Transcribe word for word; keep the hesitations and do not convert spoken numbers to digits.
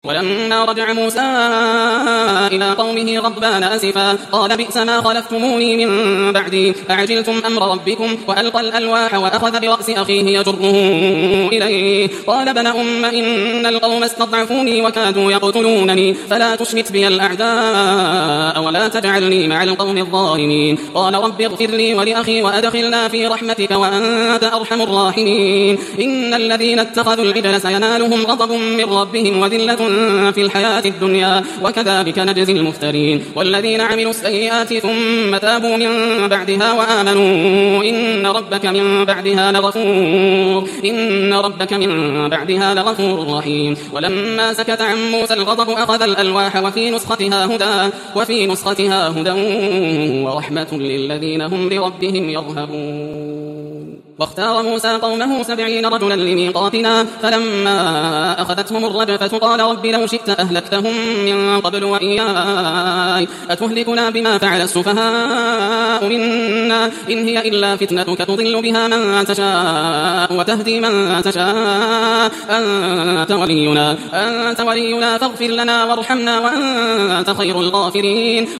ولما رجع موسى إلى قومه غضبان أسفا قال بئس ما خلفتموني من بعدي أعجلتم أمر ربكم وألقى الألواح وأخذ برأس أخيه يجره إليه قال ابن أم إن القوم استضعفوني وكادوا يقتلونني فلا تشمت بي الأعداء ولا تجعلني مع القوم الظالمين قال رب اغفر لي ولأخي وأدخلنا في رحمتك وأنت أرحم الراحمين إن الذين اتخذوا العجل سينالهم غضب من ربهم وذلة في الحياة الدنيا وكذلك نجزي المفترين والذين عملوا السيئات ثم تابوا من بعدها وآمنوا إن ربك من بعدها لغفور إن ربك من بعدها لغفور رحيم ولما سكت عن موسى الغضب أخذ الألواح وفي نسختها هدى وفي نسختها هدى ورحمة للذين هم لربهم يرهبون واختار موسى قومه سبعين رجلا لميقاتنا فلما أخذتهم الرجفة قال رب لو شئت أهلكتهم من قبل وإياي أتهلكنا بما فعل السفهاء منا إن هي إلا فتنتك تضل بها من تشاء وتهدي من تشاء أنت ولينا, أنت ولينا فاغفر لنا وارحمنا وأنت خير الغافرين